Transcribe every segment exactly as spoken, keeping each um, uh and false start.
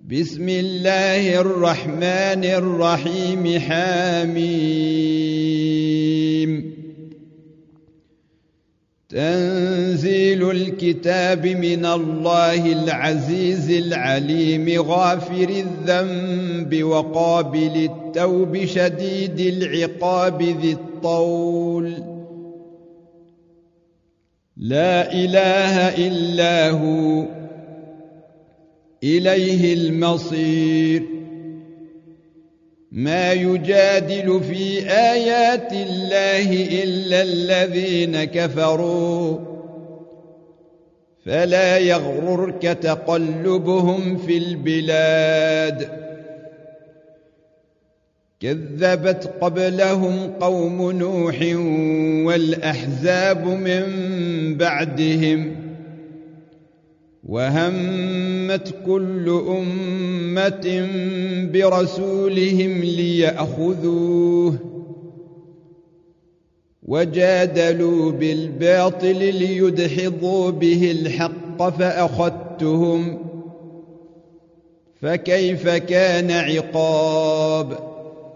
بسم الله الرحمن الرحيم حميم تنزيل الكتاب من الله العزيز العليم غافر الذنب وقابل التوب شديد العقاب ذي الطول لا إله إلا هو إليه المصير ما يجادل في آيات الله إلا الذين كفروا فلا يغررك تقلبهم في البلاد كذبت قبلهم قوم نوح والأحزاب من بعدهم وهمت كل أمة برسولهم ليأخذوه وجادلوا بالباطل ليدحضوا به الحق فأخذتهم فكيف كان عقاب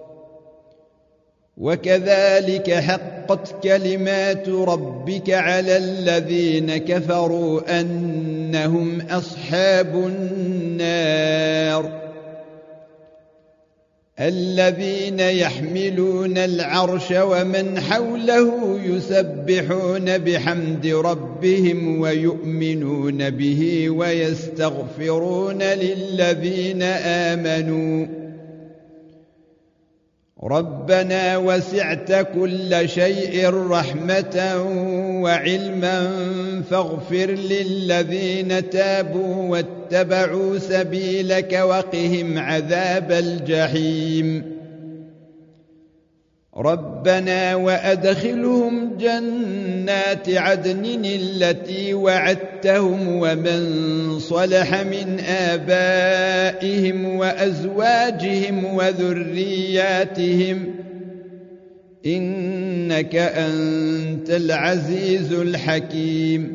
وكذلك حقت كلمات ربك على الذين كفروا أنهم أصحاب النار الذين يحملون العرش ومن حوله يسبحون بحمد ربهم ويؤمنون به ويستغفرون للذين آمنوا ربنا وسعت كل شيء رحمة وعلما فاغفر للذين تابوا واتبعوا سبيلك وقهم عذاب الجحيم ربنا وأدخلهم جنات عدن التي وعدتهم ومن صلح من آبائهم وأزواجهم وذرياتهم إنك أنت العزيز الحكيم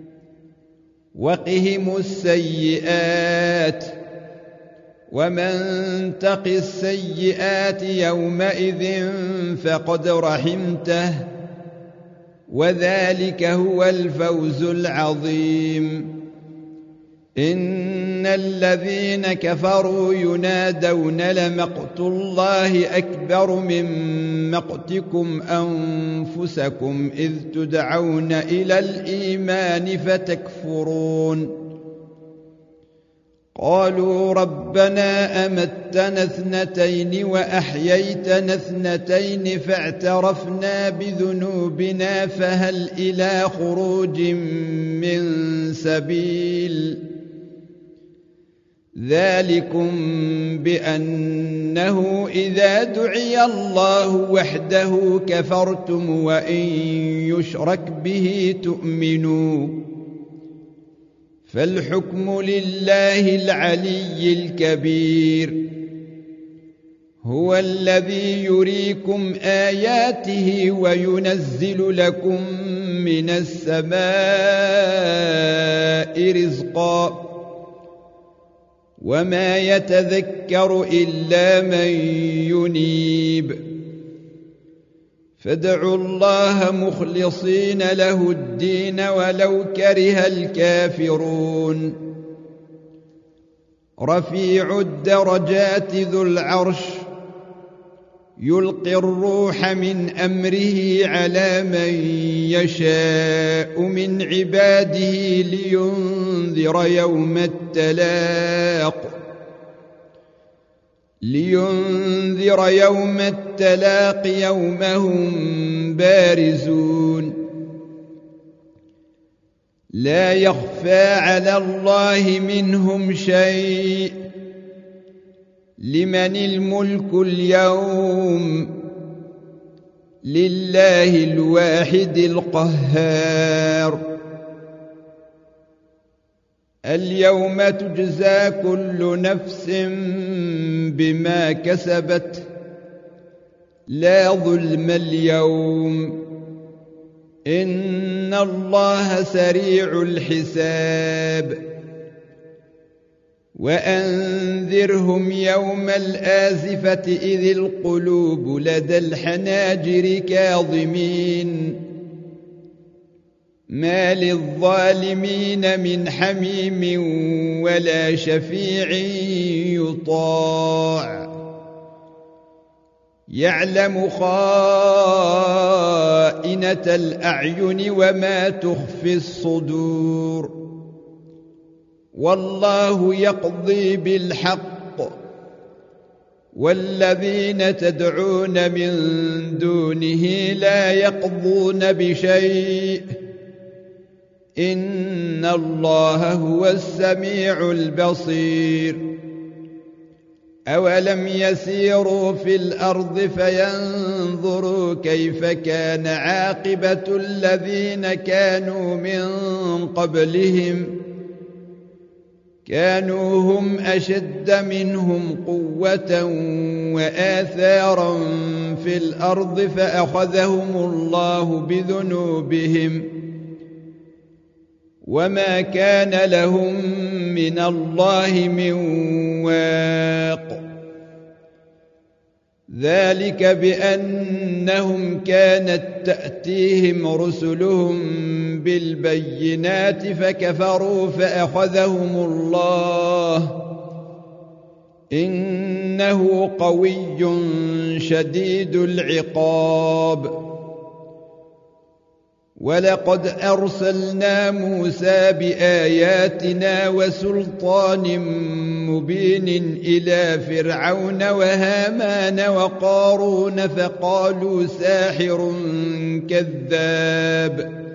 وقهم السيئات ومن تق السيئات يومئذ فقد رحمته وذلك هو الفوز العظيم إن الذين كفروا ينادون لمقت الله أكبر من مقتكم أنفسكم إذ تدعون إلى الإيمان فتكفرون قالوا ربنا أمتنا اثنتين وأحييتنا اثنتين فاعترفنا بذنوبنا فهل إلى خروج من سبيل ذلكم بأنه إذا دعي الله وحده كفرتم وإن يشرك به تؤمنوا فالحكم لله العلي الكبير هو الذي يريكم آياته وينزل لكم من السماء رزقا وما يتذكر إلا من ينيب فادعوا الله مخلصين له الدين ولو كره الكافرون رفيع الدرجات ذو العرش يلقي الروح من أمره على من يشاء من عباده لينذر يوم التلاق لينذر يوم التلاق يوم هم بارزون لا يخفى على الله منهم شيء لمن الملك اليوم لله الواحد القهار اليوم تجزى كل نفس بما كسبت لا ظلم اليوم إن الله سريع الحساب وأنذرهم يوم الآزفة إذ القلوب لدى الحناجر كاظمين ما للظالمين من حميم ولا شفيع يطاع يعلم خائنة الأعين وما تخفي الصدور والله يقضي بالحق والذين تدعون من دونه لا يقضون بشيء إن الله هو السميع البصير أولم يسيروا في الأرض فينظروا كيف كان عاقبة الذين كانوا من قبلهم كانوا هم أشد منهم قوة وآثارا في الأرض فأخذهم الله بذنوبهم وما كان لهم من الله من واق ذلك بأنهم كانت تأتيهم رسلهم بالبينات فكفروا فأخذهم الله إنه قوي شديد العقاب ولقد أرسلنا موسى بآياتنا وسلطان مبين إلى فرعون وهامان وقارون فقالوا ساحر كذاب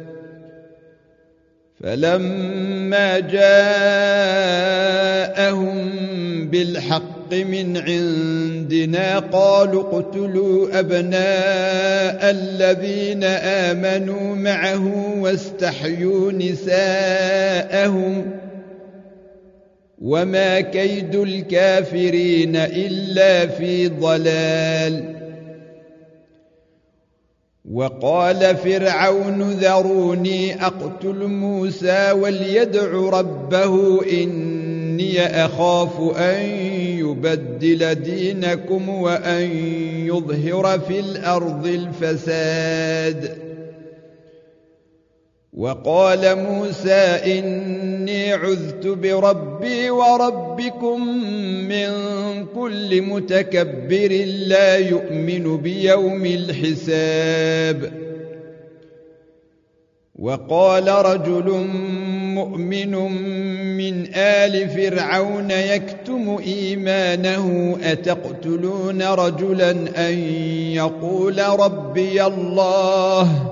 فلما جاءهم بالحق من عندنا قالوا اقتلوا أبناء الذين آمنوا معه واستحيوا نساءهم وما كيد الكافرين إلا في ضلال وقال فرعون ذروني أقتل موسى وليدع ربه إني أخاف أن يبدل دينكم وأن يظهر في الأرض الفساد وقال موسى إني عذت بربي وربكم من كل متكبر لا يؤمن بيوم الحساب وقال رجل مؤمن من آل فرعون يكتم إيمانه أتقتلون رجلا أن يقول ربي الله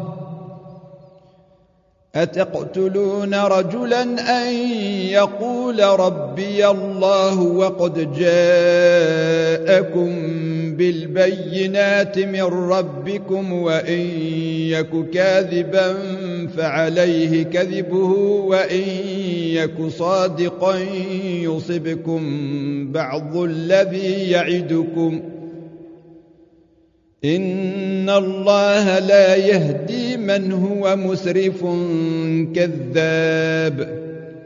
أتقتلون رجلا أن يقول ربي الله وقد جاءكم بالبينات من ربكم وإن يك كاذبا فعليه كذبه وإن يك صادقا يصبكم بعض الذي يعدكم إن الله لا يهدي من هو مسرف كذاب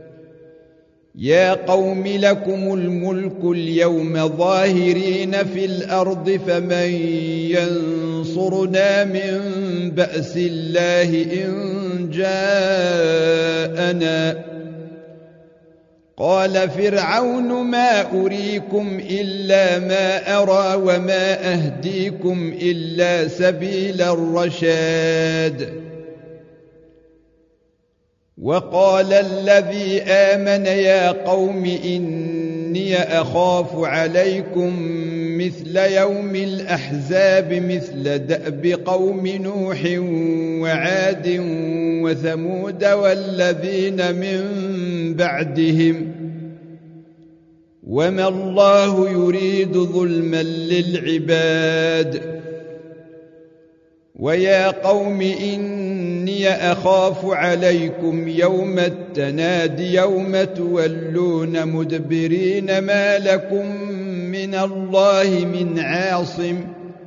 يا قوم لكم الملك اليوم ظاهرين في الأرض فمن ينصرنا من بأس الله إن جاءنا قال فرعون ما أريكم إلا ما أرى وما أهديكم إلا سبيل الرشاد وقال الذي آمن يا قوم إني أخاف عليكم مثل يوم الأحزاب مثل دأب قوم نوح وعاد وثمود والذين من بعدهم وما الله يريد ظلما للعباد ويا قوم إني أخاف عليكم يوم التناد يوم تولون مدبرين ما لكم من الله من عاصم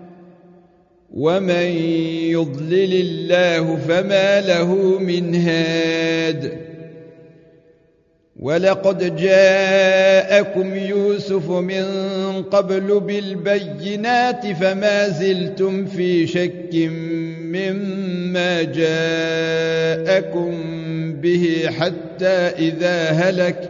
ومن يضلل الله فما له من هاد ولقد جاءكم يوسف من قبل بالبينات فما زلتم في شك مما جاءكم به حتى إذا هلك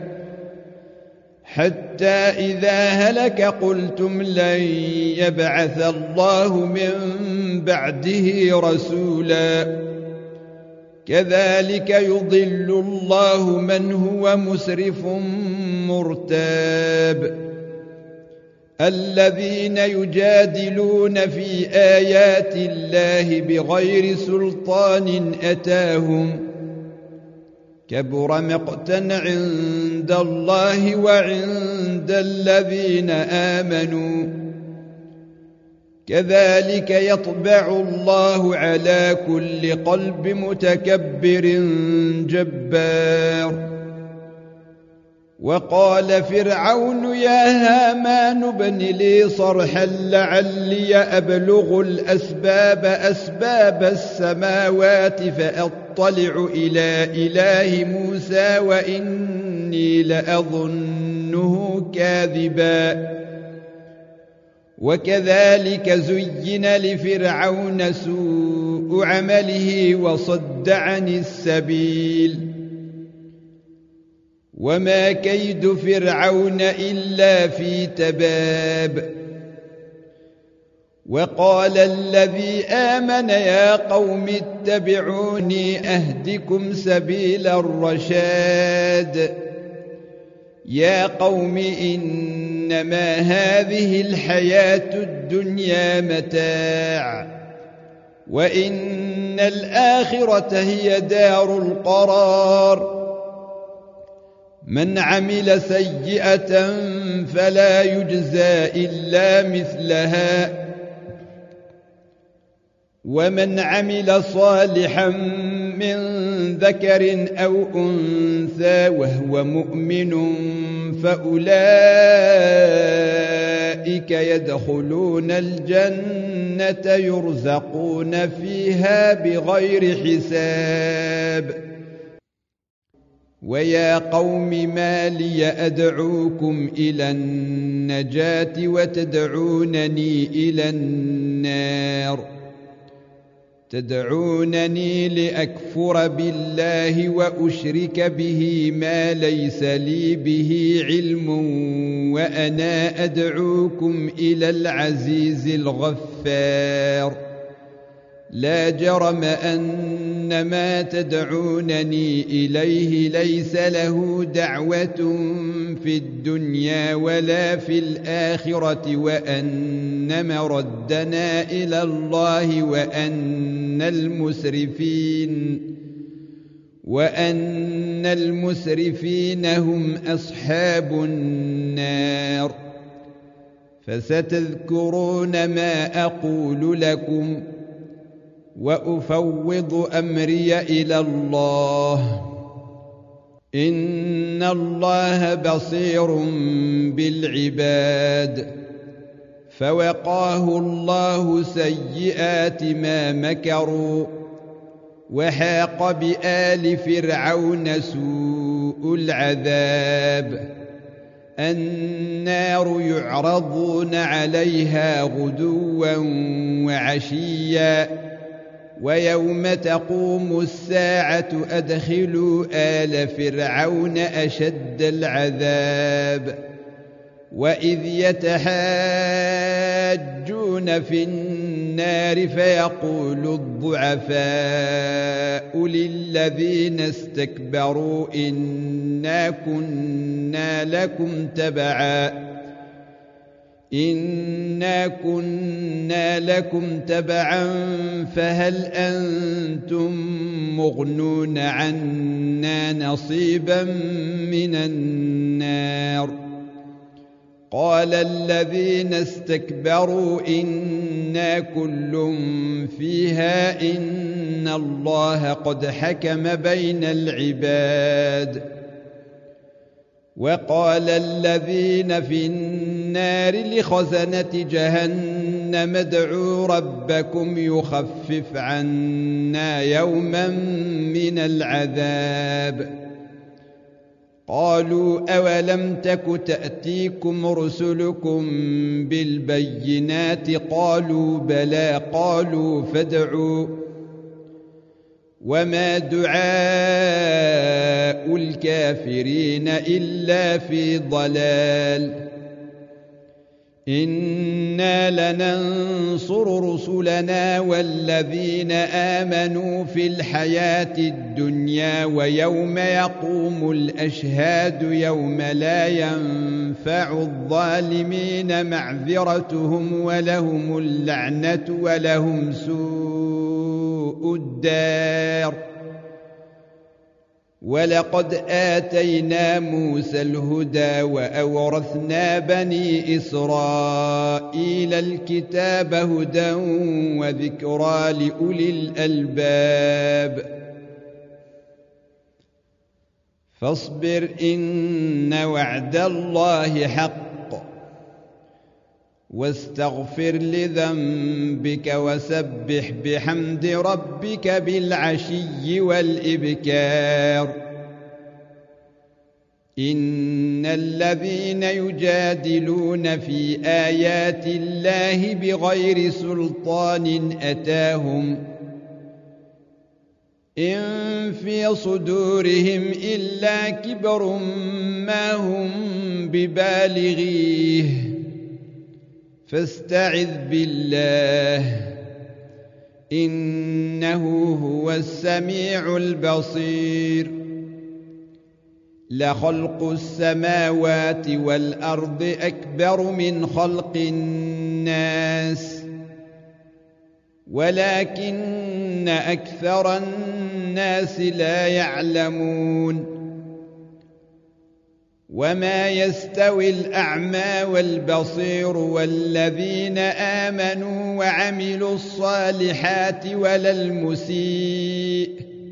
حتى إذا هلك قلتم لن يبعث الله من بعده رسولا كذلك يضل الله من هو مسرف مرتاب الذين يجادلون في آيات الله بغير سلطان أتاهم كبر مقتا عند الله وعند الذين آمنوا كذلك يطبع الله على كل قلب متكبر جبار وقال فرعون يا هامان ابن لي صرحا لعلي أبلغ الأسباب أسباب السماوات فأطلع إلى إله موسى وإني لأظنه كاذبا وكذلك زين لفرعون سوء عمله وصد عن السبيل وما كيد فرعون إلا في تباب وقال الذي آمن يا قوم اتبعوني أهدكم سبيل الرشاد يا قوم إنما هذه الحياة الدنيا متاع وإن الآخرة هي دار القرار من عمل سيئة فلا يجزى إلا مثلها ومن عمل صالحا من ذكر أو أنثى وهو مؤمن فأولئك يدخلون الجنة يرزقون فيها بغير حساب ويا قوم ما لي أدعوكم إلى النجاة وتدعونني إلى النار تدعونني لأكفر بالله وأشرك به ما ليس لي به علم وأنا أدعوكم إلى العزيز الغفار لا جرم أن ما تدعونني إليه ليس له دعوة في الدنيا ولا في الآخرة وأن مردنا إلى الله وأن المسرفين وأن المسرفين هم أصحاب النار فستذكرون ما أقول لكم وأفوض أمري إلى الله إن الله بصير بالعباد فوقاه الله سيئات ما مكروا وحاق بآل فرعون سوء العذاب النار يعرضون عليها غدوا وعشيا ويوم تقوم الساعة أدخلوا آل فرعون أشد العذاب وإذ يتحاجون في النار فيقول الضعفاء للذين استكبروا إنا كنا لكم تبعا إنا كنا لكم تبعا فهل أنتم مغنون عنا نصيبا من النار قال الذين استكبروا إنا كل فيها إن الله قد حكم بين العباد وقال الذين في النار لخزنة جهنم ادعوا ربكم يخفف عنا يوما من العذاب قالوا أولم تك تأتيكم رسلكم بالبينات قالوا بلى قالوا فادعوا وما دعاء الكافرين إلا في ضلال إنا لننصر رسلنا والذين آمنوا في الحياة الدنيا ويوم يقوم الأشهاد يوم لا ينفع الظالمين معذرتهم ولهم اللعنة ولهم سوء الدار ولقد آتينا موسى الهدى وأورثنا بني إسرائيل الكتاب هدى وذكرى لأولي الألباب فاصبر إن وعد الله حق واستغفر لذنبك وسبح بحمد ربك بالعشي والإبكار إن الذين يجادلون في آيات الله بغير سلطان أتاهم إن في صدورهم إلا كبر ما هم ببالغيه فاستعذ بالله إنه هو السميع البصير لخلق السماوات والأرض أكبر من خلق الناس ولكن أكثر الناس لا يعلمون وما يستوي الأعمى والبصير والذين آمنوا وعملوا الصالحات ولا المسيء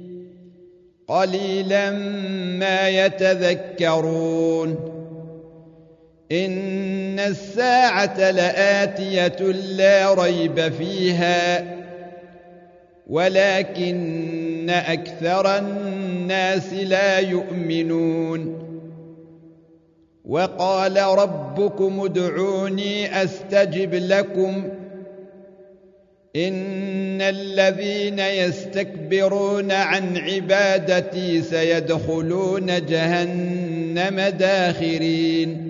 قليلا ما يتذكرون إن الساعة لآتية لا ريب فيها ولكن أكثر الناس لا يؤمنون وقال ربكم ادعوني أستجب لكم إن الذين يستكبرون عن عبادتي سيدخلون جهنم داخرين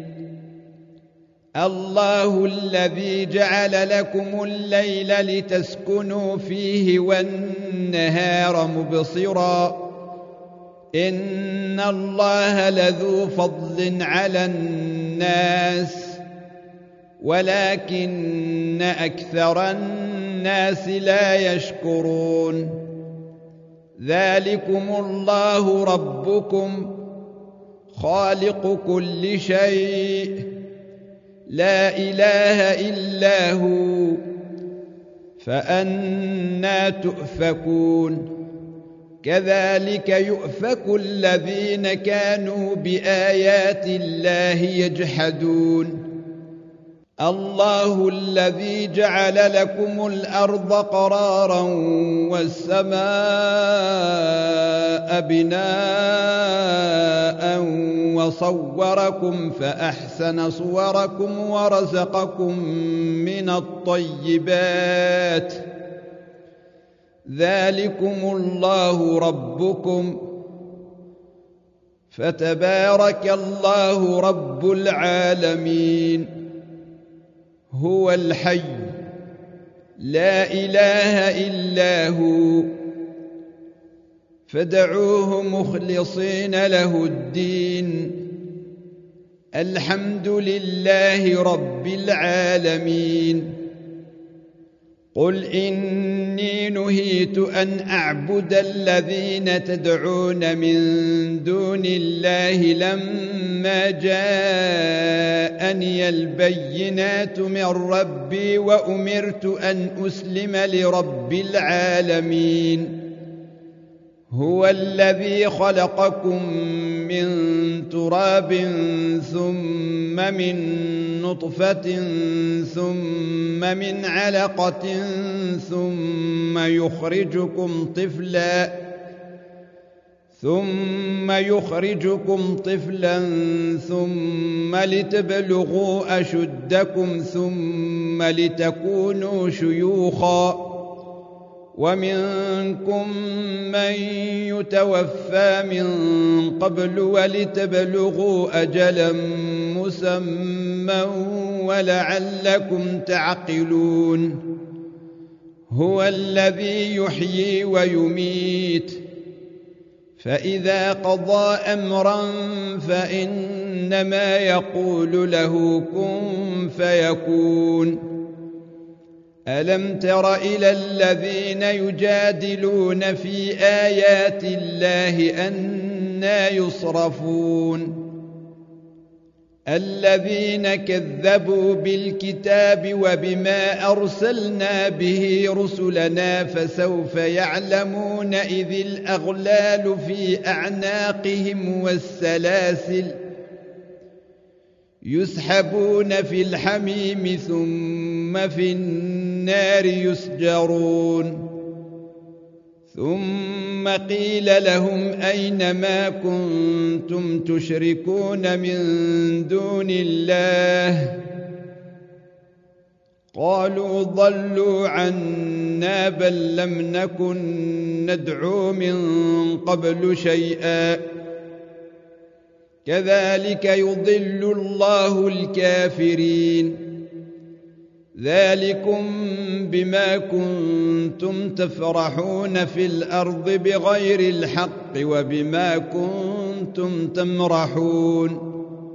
الله الذي جعل لكم الليل لتسكنوا فيه والنهار مبصرا إن الله لذو فضل على الناس ولكن أكثر الناس لا يشكرون ذلكم الله ربكم خالق كل شيء لا إله إلا هو فأنى تؤفكون كذلك يؤفك الذين كانوا بآيات الله يجحدون الله الذي جعل لكم الأرض قرارا والسماء بناء وصوركم فأحسن صوركم ورزقكم من الطيبات ذلكم الله ربكم فتبارك الله رب العالمين هو الحي لا إله إلا هو فادعوه مخلصين له الدين الحمد لله رب العالمين قل إني نهيت أن أعبد الذين تدعون من دون الله لما جاءني البينات من ربي وأمرت أن أسلم لرب العالمين هو الذي خلقكم من تراب ثم من نطفة ثم من علقة ثم يخرجكم طفلا ثم يخرجكم طفلا ثم لتبلغوا أشدكم ثم لتكونوا شيوخا ومنكم من يتوفى من قبل ولتبلغوا أجلا مسمى ولعلكم تعقلون هو الذي يحيي ويميت فإذا قضى أمرا فإنما يقول له كن فيكون ألم تر إلى الذين يجادلون في آيات الله أنى يصرفون الذين كذبوا بالكتاب وبما أرسلنا به رسلنا فسوف يعلمون إذ الأغلال في أعناقهم والسلاسل يسحبون في الحميم ثم في النار يسجرون ثم قيل لهم أين ما كنتم تشركون من دون الله قالوا ضلوا عنا بل لم نكن ندعو من قبل شيئا كذلك يضل الله الكافرين ذلكم بما كنتم تفرحون في الأرض بغير الحق وبما كنتم تمرحون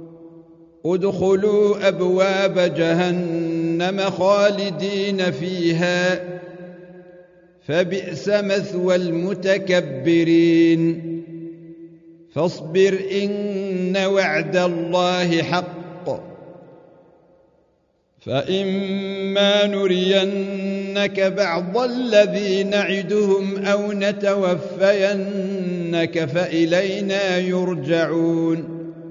ادخلوا أبواب جهنم خالدين فيها فبئس مثوى المتكبرين فاصبر إن وعد الله حق فإما نرينك بعض الذي نعدهم أو نتوفينك فإلينا يرجعون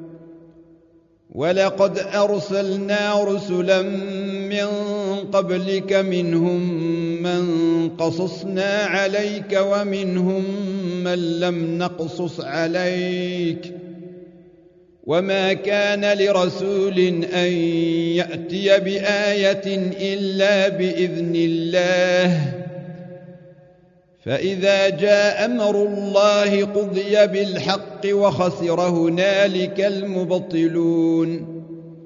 ولقد أرسلنا رسلا من قبلك منهم من قصصنا عليك ومنهم من لم نقصص عليك وما كان لرسول أن يأتي بآية إلا بإذن الله فإذا جاء أمر الله قضي بالحق وخسر هنالك المبطلون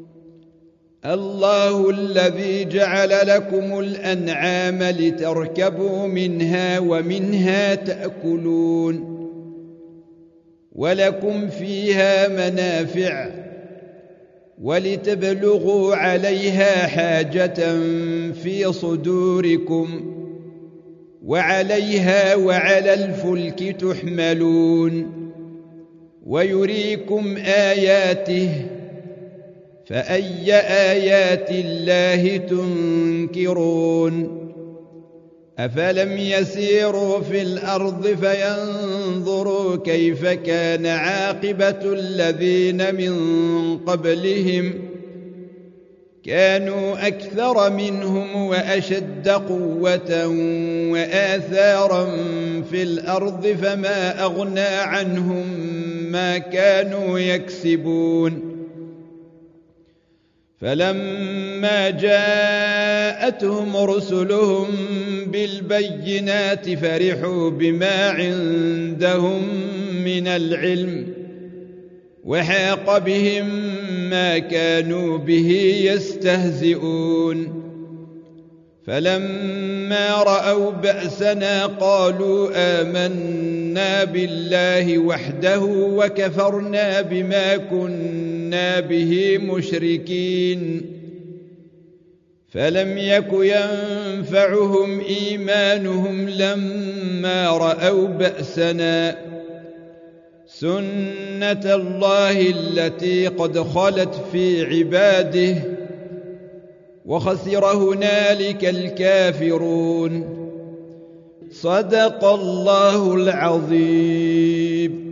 الله الذي جعل لكم الأنعام لتركبوا منها ومنها تأكلون ولكم فيها منافع ولتبلغوا عليها حاجة في صدوركم وعليها وعلى الفلك تحملون ويريكم آياته فأي آيات الله تنكرون أفلم يسيروا في الأرض فينظروا كيف كان عاقبة الذين من قبلهم كانوا أكثر منهم وأشد قوة وآثارا في الأرض فما أغنى عنهم ما كانوا يكسبون فلما جاءتهم رسلهم بالبينات فرحوا بما عندهم من العلم وحاق بهم ما كانوا به يستهزئون فلما رأوا بأسنا قالوا آمنا بالله وحده وكفرنا بما كنا به مشركين فلم يك ينفعهم إيمانهم لما رأوا بأسنا سنة الله التي قد خلت في عباده وخسر هنالك الكافرون صدق الله العظيم.